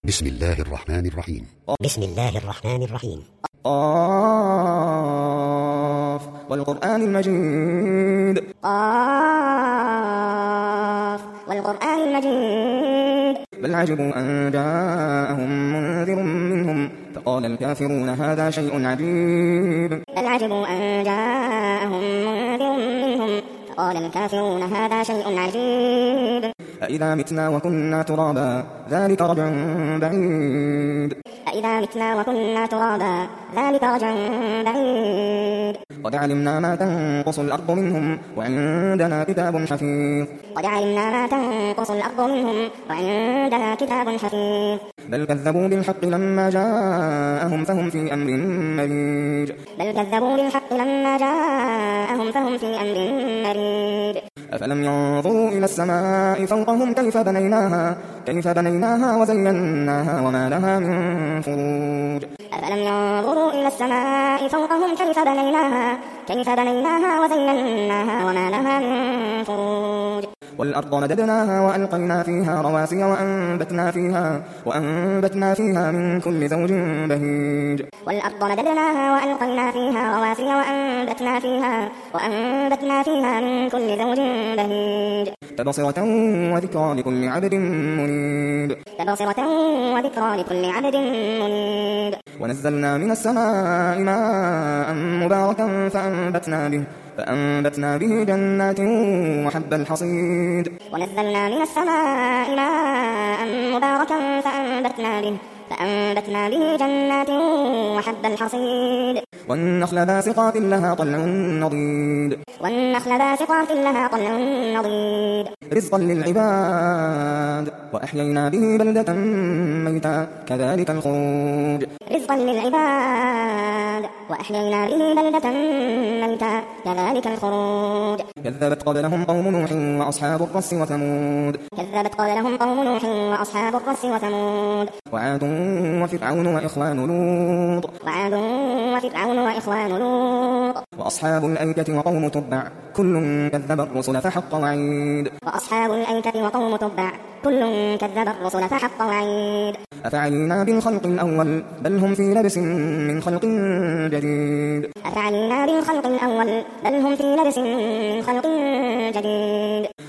بسم الله الرحمن الرحيم. بسم الله الرحمن الرحيم. قاف والقرآن المجيد. قاف والقرآن المجيد. بل عجبوا أن جاءهم منذر منهم فقال الكافرون هذا شيء عجيب. بل عجبوا أن جاءهم منذر منهم فقال الكافرون هذا شيء عجيب. أإذا متنا وكنا ترابا ذلك رجع بعيد. أإذا متنا وكنا ترابا ذلك رجع بعيد. قد علمنا ما تنقص الأرض منهم وعندنا كتاب حفيظ. قد علمنا ما تنقص الأرض منهم وعندنا كتاب حفيظ. بل كذبوا بالحق لما جاءهم فهم في أمر مريج. بل كذبوا بالحق لما جاءهم فهم في أمر مريج. أفلم ينظروا إلى السماء فوقهم كيف بنيناها وزيناها وما لها من فروج. أفلم ينظروا إلى السماء فوقهم كيف بنيناها وزيناها وما لها من فروج. والأرض مددناها وألقينا فيها رواسي وأنبتنا فيها من كل زوج بهيج. والأرض مددناها وألقينا فيها رواسي وأنبتنا فيها من كل زوج بهيج. تبصرة وذكرى لكل عبد منيب. ونزلنا من السماء ماء مباركا فأنبتنا به جنات وحب الحصيد. ونزلنا من السماء ماء مباركا فأنبتنا به جنات وحب الحصيد. والنخل باسقات لها طلع نضيد. رزقا للعباد وأحيينا به بلدة ميتا كذلك الخروج. كذبت قبلهم قوم نوح وأصحاب الرس وثمود. وعاد وفرعون وإخوان لوط. وأصحاب الأيكة وقوم تبع كل كذب الرسل فحق وعيد. أفعلينا بالخلق الأول بل هم في لبس من خلق جديد.